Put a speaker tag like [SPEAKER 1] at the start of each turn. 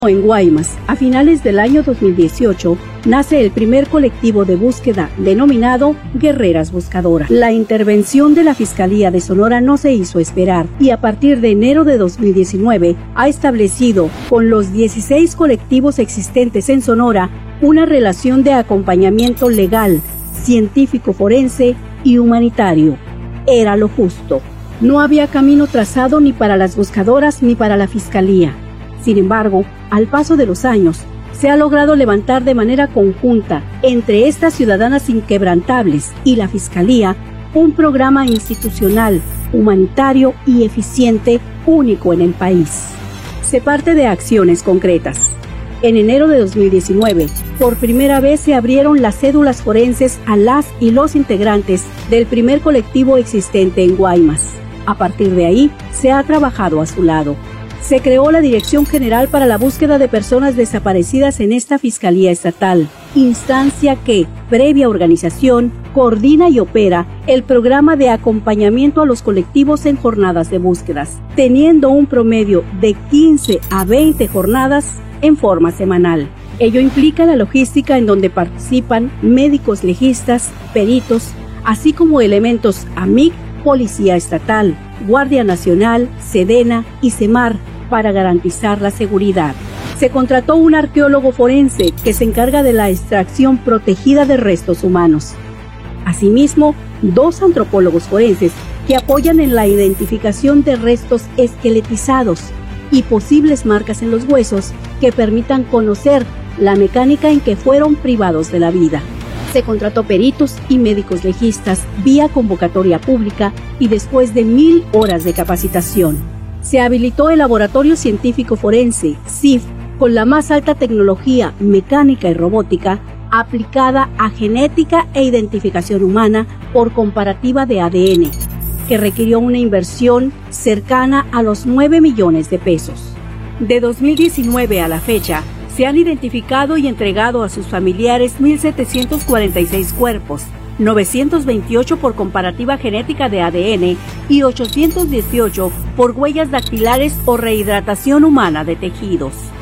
[SPEAKER 1] En Guaymas, a finales del año 2018, nace el primer colectivo de búsqueda denominado Guerreras Buscadoras. La intervención de la Fiscalía de Sonora no se hizo esperar y a partir de enero de 2019 ha establecido con los 16 colectivos existentes en Sonora una relación de acompañamiento legal, científico forense y humanitario. Era lo justo. No había camino trazado ni para las buscadoras ni para la Fiscalía. Sin embargo, al paso de los años, se ha logrado levantar de manera conjunta entre estas ciudadanas inquebrantables y la Fiscalía un programa institucional, humanitario y eficiente único en el país. Se parte de acciones concretas. En enero de 2019, por primera vez se abrieron las cédulas forenses a las y los integrantes del primer colectivo existente en Guaymas. A partir de ahí, se ha trabajado a su lado. Se creó la Dirección General para la Búsqueda de Personas Desaparecidas en esta Fiscalía Estatal, instancia que, previa organización, coordina y opera el programa de acompañamiento a los colectivos en jornadas de búsquedas, teniendo un promedio de 15 a 20 jornadas en forma semanal. Ello implica la logística en donde participan médicos legistas, peritos, así como elementos AMIC, Policía Estatal, Guardia Nacional, Sedena y CEMAR para garantizar la seguridad. Se contrató un arqueólogo forense que se encarga de la extracción protegida de restos humanos. Asimismo, 2 antropólogos forenses que apoyan en la identificación de restos esqueletizados y posibles marcas en los huesos que permitan conocer la mecánica en que fueron privados de la vida. Se contrató peritos y médicos legistas vía convocatoria pública y después de 1000 horas de capacitación. Se habilitó el Laboratorio Científico Forense, CIF, con la más alta tecnología mecánica y robótica aplicada a genética e identificación humana por comparativa de ADN, que requirió una inversión cercana a los 9 millones de pesos. De 2019 a la fecha, se han identificado y entregado a sus familiares 1.746 cuerpos, 928 por comparativa genética de ADN y 818 por huellas dactilares o rehidratación humana de tejidos.